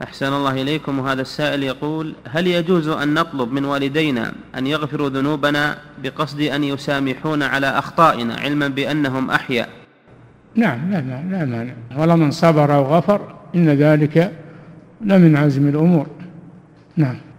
أحسن الله إليكم. وهذا السائل يقول: هل يجوز أن نطلب من والدينا أن يغفروا ذنوبنا بقصد أن يسامحون على أخطائنا علما بأنهم أحياء؟ نعم، لا مانع، ولمن صبر وغفر إن ذلك لمن عزم الأمور. نعم.